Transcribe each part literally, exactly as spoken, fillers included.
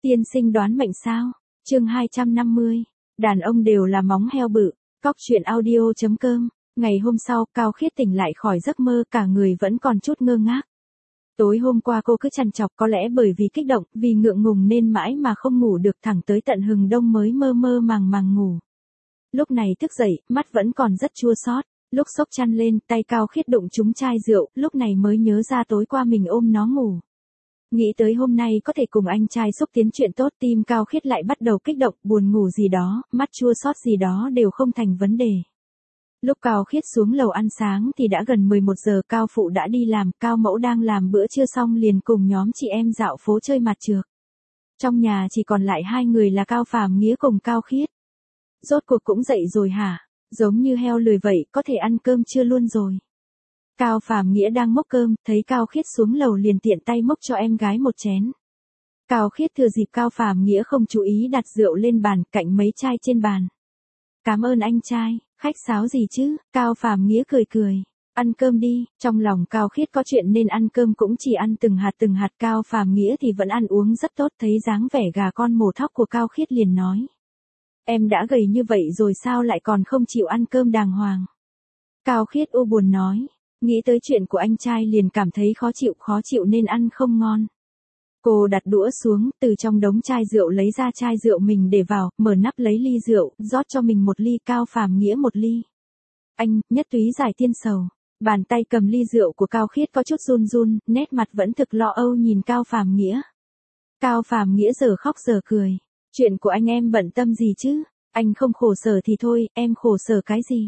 Tiên sinh đoán mệnh sao? Chương hai trăm năm mươi. Đàn ông đều là móng heo bự. Cóc truyện audio chấm com. Ngày hôm sau, Cao Khiết tỉnh lại khỏi giấc mơ, cả người vẫn còn chút ngơ ngác. Tối hôm qua cô cứ trằn trọc, có lẽ bởi vì kích động, vì ngượng ngùng nên mãi mà không ngủ được, thẳng tới tận hừng đông mới mơ mơ màng màng ngủ. Lúc này thức dậy, mắt vẫn còn rất chua xót. Lúc xốc chăn lên, tay Cao Khiết đụng trúng chai rượu, lúc này mới nhớ ra tối qua mình ôm nó ngủ. Nghĩ tới hôm nay có thể cùng anh trai xúc tiến chuyện tốt, tim Cao Khiết lại bắt đầu kích động, buồn ngủ gì đó, mắt chua xót gì đó đều không thành vấn đề. Lúc Cao Khiết xuống lầu ăn sáng thì đã gần mười một giờ, Cao phụ đã đi làm, Cao mẫu đang làm bữa trưa xong liền cùng nhóm chị em dạo phố chơi mặt trược. Trong nhà chỉ còn lại hai người là Cao Phàm Nghĩa cùng Cao Khiết. Rốt cuộc cũng dậy rồi hả? Giống như heo lười vậy, có thể ăn cơm chưa luôn rồi. Cao Phàm Nghĩa đang múc cơm, thấy Cao Khiết xuống lầu liền tiện tay múc cho em gái một chén. Cao Khiết thừa dịp Cao Phàm Nghĩa không chú ý đặt rượu lên bàn, cạnh mấy chai trên bàn. Cảm ơn anh trai, khách sáo gì chứ? Cao Phàm Nghĩa cười cười. Ăn cơm đi, trong lòng Cao Khiết có chuyện nên ăn cơm cũng chỉ ăn từng hạt từng hạt. Cao Phàm Nghĩa thì vẫn ăn uống rất tốt, thấy dáng vẻ gà con mổ thóc của Cao Khiết liền nói. Em đã gầy như vậy rồi sao lại còn không chịu ăn cơm đàng hoàng? Cao Khiết u buồn nói. Nghĩ tới chuyện của anh trai liền cảm thấy khó chịu khó chịu nên ăn không ngon. Cô đặt đũa xuống, từ trong đống chai rượu lấy ra chai rượu mình để vào, mở nắp lấy ly rượu, rót cho mình một ly, Cao Phàm Nghĩa một ly. Anh, nhất túy giải tiên sầu. Bàn tay cầm ly rượu của Cao Khiết có chút run run, nét mặt vẫn thực lo âu nhìn Cao Phàm Nghĩa. Cao Phàm Nghĩa giờ khóc giờ cười. Chuyện của anh em bận tâm gì chứ? Anh không khổ sở thì thôi, em khổ sở cái gì?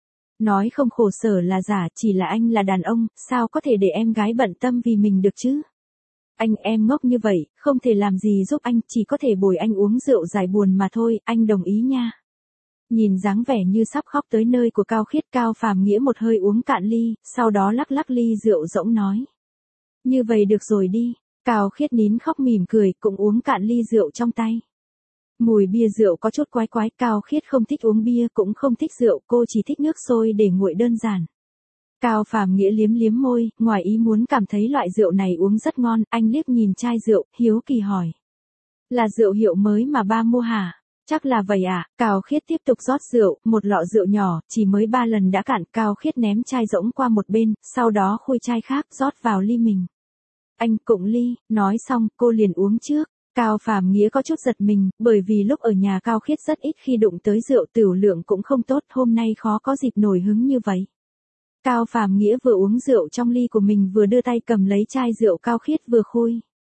Nói không khổ sở là giả, chỉ là anh là đàn ông, sao có thể để em gái bận tâm vì mình được chứ? Anh em ngốc như vậy, không thể làm gì giúp anh, chỉ có thể bồi anh uống rượu giải buồn mà thôi, anh đồng ý nha. Nhìn dáng vẻ như sắp khóc tới nơi của Cao Khiết, Cao Phàm Nghĩa một hơi uống cạn ly, sau đó lắc lắc ly rượu rỗng nói. Như vậy được rồi đi. Cao Khiết nín khóc mỉm cười, cũng uống cạn ly rượu trong tay. Mùi bia rượu có chút quái quái, Cao Khiết không thích uống bia cũng không thích rượu, cô chỉ thích nước sôi để nguội đơn giản. Cao Phàm Nghĩa liếm liếm môi, ngoài ý muốn cảm thấy loại rượu này uống rất ngon, anh liếc nhìn chai rượu, hiếu kỳ hỏi. Là rượu hiệu mới mà ba mua hả? Chắc là vậy à? Cao Khiết tiếp tục rót rượu, một lọ rượu nhỏ, chỉ mới ba lần đã cạn. Cao Khiết ném chai rỗng qua một bên, sau đó khui chai khác rót vào ly mình. Anh cũng ly, nói xong, cô liền uống trước. Cao Phàm Nghĩa có chút giật mình, bởi vì lúc ở nhà Cao Khiết rất ít khi đụng tới rượu, tửu lượng cũng không tốt, hôm nay khó có dịp nổi hứng như vậy. Cao Phàm Nghĩa vừa uống rượu trong ly của mình vừa đưa tay cầm lấy chai rượu Cao Khiết vừa khui.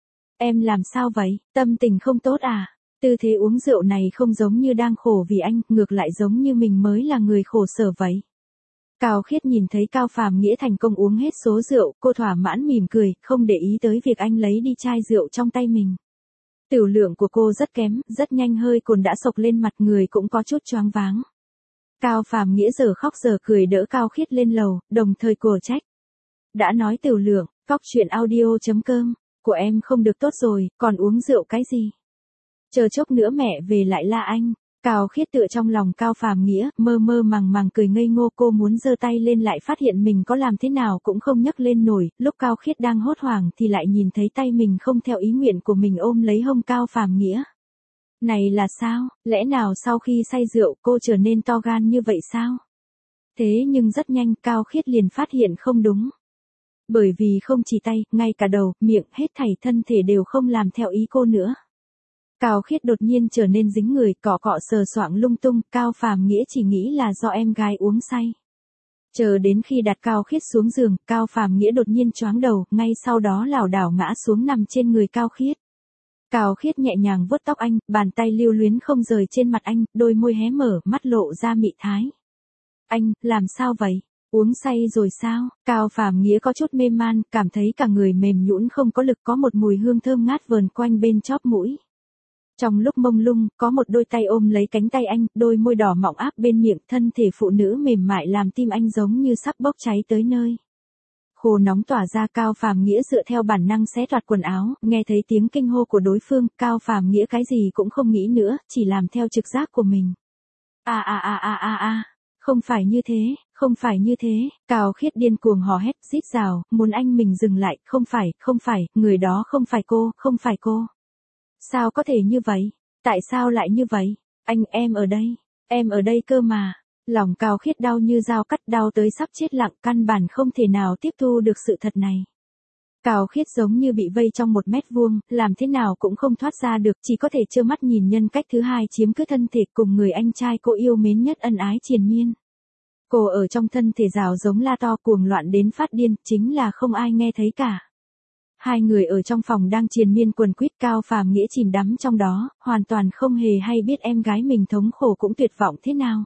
Em làm sao vậy, tâm tình không tốt à? Tư thế uống rượu này không giống như đang khổ vì anh, ngược lại giống như mình mới là người khổ sở vậy. Cao Khiết nhìn thấy Cao Phàm Nghĩa thành công uống hết số rượu, cô thỏa mãn mỉm cười, không để ý tới việc anh lấy đi chai rượu trong tay mình. Tửu lượng của cô rất kém, rất nhanh hơi cồn đã sộc lên mặt, người cũng có chút choáng váng. Cao Phàm Nghĩa giờ khóc giờ cười đỡ Cao Khiết lên lầu, đồng thời cổ trách. Đã nói tửu lượng, cóc truyện audio chấm com, của em không được tốt rồi, còn uống rượu cái gì? Chờ chốc nữa mẹ về lại la anh. Cao Khiết tựa trong lòng Cao Phàm Nghĩa, mơ mơ màng màng cười ngây ngô, cô muốn giơ tay lên lại phát hiện mình có làm thế nào cũng không nhấc lên nổi, lúc Cao Khiết đang hốt hoảng thì lại nhìn thấy tay mình không theo ý nguyện của mình ôm lấy hông Cao Phàm Nghĩa. Này là sao, lẽ nào sau khi say rượu cô trở nên to gan như vậy sao? Thế nhưng rất nhanh Cao Khiết liền phát hiện không đúng. Bởi vì không chỉ tay, ngay cả đầu, miệng, hết thảy thân thể đều không làm theo ý cô nữa. Cao Khiết đột nhiên trở nên dính người, cọ cọ sờ soạng lung tung, Cao Phàm Nghĩa chỉ nghĩ là do em gái uống say. Chờ đến khi đặt Cao Khiết xuống giường, Cao Phàm Nghĩa đột nhiên choáng đầu, ngay sau đó lảo đảo ngã xuống nằm trên người Cao Khiết. Cao Khiết nhẹ nhàng vuốt tóc anh, bàn tay lưu luyến không rời trên mặt anh, đôi môi hé mở, mắt lộ ra mị thái. Anh, làm sao vậy? Uống say rồi sao? Cao Phàm Nghĩa có chút mê man, cảm thấy cả người mềm nhũn không có lực, có một mùi hương thơm ngát vờn quanh bên chóp mũi. Trong lúc mông lung, có một đôi tay ôm lấy cánh tay anh, đôi môi đỏ mọng áp bên miệng, thân thể phụ nữ mềm mại làm tim anh giống như sắp bốc cháy tới nơi. Khô nóng tỏa ra, Cao Phàm Nghĩa dựa theo bản năng xé toạc quần áo, nghe thấy tiếng kinh hô của đối phương, Cao Phàm Nghĩa cái gì cũng không nghĩ nữa, chỉ làm theo trực giác của mình. A a a a a a, không phải như thế, không phải như thế, Cao Khiết điên cuồng hò hét, rít rào, muốn anh mình dừng lại, không phải, không phải, người đó không phải cô, không phải cô. Sao có thể như vậy? Tại sao lại như vậy? Anh em ở đây, em ở đây cơ mà. Lòng Cao Khiết đau như dao cắt, đau tới sắp chết lặng, căn bản không thể nào tiếp thu được sự thật này. Cao Khiết giống như bị vây trong một mét vuông, làm thế nào cũng không thoát ra được, chỉ có thể trơ mắt nhìn nhân cách thứ hai chiếm cứ thân thể cùng người anh trai cô yêu mến nhất ân ái triền miên. Cô ở trong thân thể rào giống la to cuồng loạn đến phát điên, chính là không ai nghe thấy cả. Hai người ở trong phòng đang triền miên quần quýt, Cao Phàm Nghĩa chìm đắm trong đó, hoàn toàn không hề hay biết em gái mình thống khổ cũng tuyệt vọng thế nào.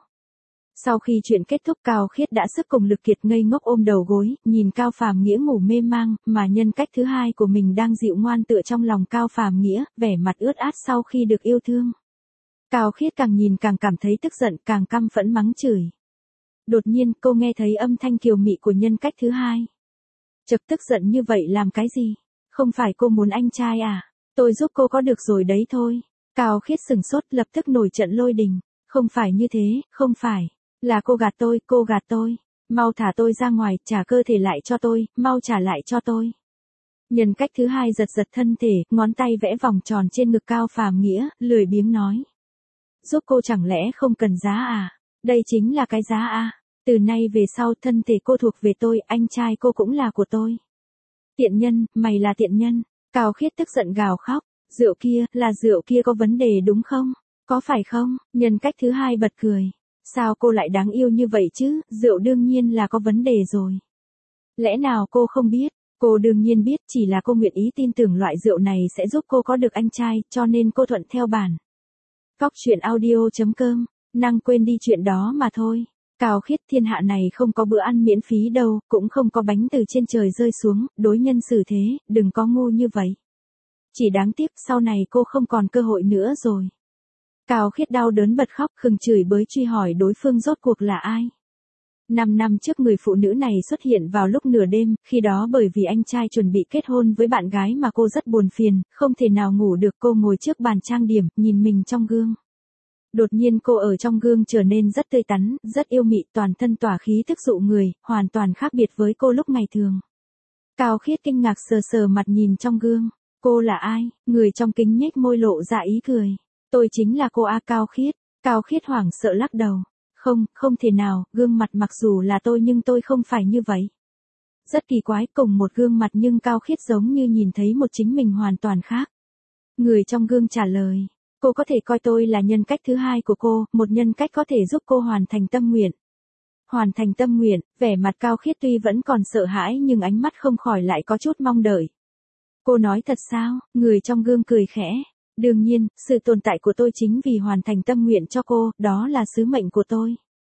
Sau khi chuyện kết thúc, Cao Khiết đã sức cùng lực kiệt ngây ngốc ôm đầu gối, nhìn Cao Phàm Nghĩa ngủ mê mang, mà nhân cách thứ hai của mình đang dịu ngoan tựa trong lòng Cao Phàm Nghĩa, vẻ mặt ướt át sau khi được yêu thương. Cao Khiết càng nhìn càng cảm thấy tức giận, càng căm phẫn mắng chửi. Đột nhiên cô nghe thấy âm thanh kiều mị của nhân cách thứ hai. Chật, tức giận như vậy làm cái gì? Không phải cô muốn anh trai à? Tôi giúp cô có được rồi đấy thôi. Cao Khiết sừng sốt, lập tức nổi trận lôi đình. Không phải như thế, không phải. Là cô gạt tôi, cô gạt tôi. Mau thả tôi ra ngoài, trả cơ thể lại cho tôi, mau trả lại cho tôi. Nhân cách thứ hai giật giật thân thể, ngón tay vẽ vòng tròn trên ngực Cao Phàm Nghĩa, lười biếng nói. Giúp cô chẳng lẽ không cần giá à? Đây chính là cái giá à? Từ nay về sau thân thể cô thuộc về tôi, anh trai cô cũng là của tôi. Tiện nhân, mày là tiện nhân. Cao Khiết tức giận gào khóc. Rượu kia, là rượu kia có vấn đề đúng không? Có phải không? Nhân cách thứ hai bật cười. Sao cô lại đáng yêu như vậy chứ, rượu đương nhiên là có vấn đề rồi. Lẽ nào cô không biết? Cô đương nhiên biết, chỉ là cô nguyện ý tin tưởng loại rượu này sẽ giúp cô có được anh trai, cho nên cô thuận theo bản. Cóc truyện audio chấm com, năng quên đi chuyện đó mà thôi. Cao Khiết, thiên hạ này không có bữa ăn miễn phí đâu, cũng không có bánh từ trên trời rơi xuống, đối nhân xử thế, đừng có ngu như vậy. Chỉ đáng tiếc sau này cô không còn cơ hội nữa rồi. Cao Khiết đau đớn bật khóc, khừng chửi bới truy hỏi đối phương rốt cuộc là ai. Năm năm trước người phụ nữ này xuất hiện vào lúc nửa đêm, khi đó bởi vì anh trai chuẩn bị kết hôn với bạn gái mà cô rất buồn phiền, không thể nào ngủ được, cô ngồi trước bàn trang điểm, nhìn mình trong gương. Đột nhiên cô ở trong gương trở nên rất tươi tắn, rất yêu mị, toàn thân tỏa khí thức dụ người, hoàn toàn khác biệt với cô lúc ngày thường. Cao Khiết kinh ngạc sờ sờ mặt nhìn trong gương. Cô là ai? Người trong kính nhếch môi lộ ra ý cười. Tôi chính là cô A. Cao Khiết. Cao Khiết hoảng sợ lắc đầu. Không, không thể nào, gương mặt mặc dù là tôi nhưng tôi không phải như vậy. Rất kỳ quái, cùng một gương mặt nhưng Cao Khiết giống như nhìn thấy một chính mình hoàn toàn khác. Người trong gương trả lời. Cô có thể coi tôi là nhân cách thứ hai của cô, một nhân cách có thể giúp cô hoàn thành tâm nguyện. Hoàn thành tâm nguyện, vẻ mặt Cao Khiết tuy vẫn còn sợ hãi nhưng ánh mắt không khỏi lại có chút mong đợi. Cô nói thật sao? Người trong gương cười khẽ. Đương nhiên, sự tồn tại của tôi chính vì hoàn thành tâm nguyện cho cô, đó là sứ mệnh của tôi.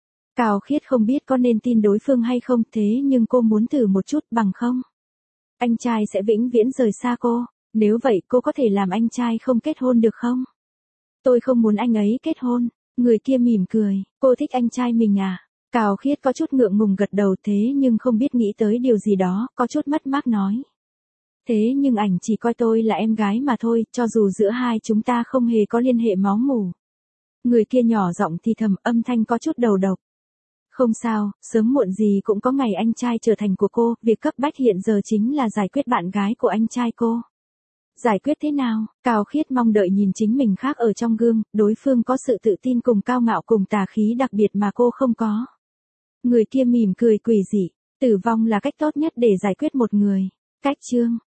Cao Khiết không biết có nên tin đối phương hay không, thế nhưng cô muốn thử một chút, bằng không anh trai sẽ vĩnh viễn rời xa cô. Nếu vậy cô có thể làm anh trai không kết hôn được không? Tôi không muốn anh ấy kết hôn. Người kia mỉm cười. Cô thích anh trai mình à? Cao Khiết có chút ngượng ngùng gật đầu, thế nhưng không biết nghĩ tới điều gì đó, có chút mất mát nói. Thế nhưng ảnh chỉ coi tôi là em gái mà thôi, cho dù giữa hai chúng ta không hề có liên hệ máu mủ. Người kia nhỏ giọng thì thầm, âm thanh có chút đầu độc. Không sao, sớm muộn gì cũng có ngày anh trai trở thành của cô, việc cấp bách hiện giờ chính là giải quyết bạn gái của anh trai cô. Giải quyết thế nào? Cao Khiết mong đợi nhìn chính mình khác ở trong gương, đối phương có sự tự tin cùng cao ngạo cùng tà khí đặc biệt mà cô không có. Người kia mỉm cười quỷ dị, tử vong là cách tốt nhất để giải quyết một người. Cách chương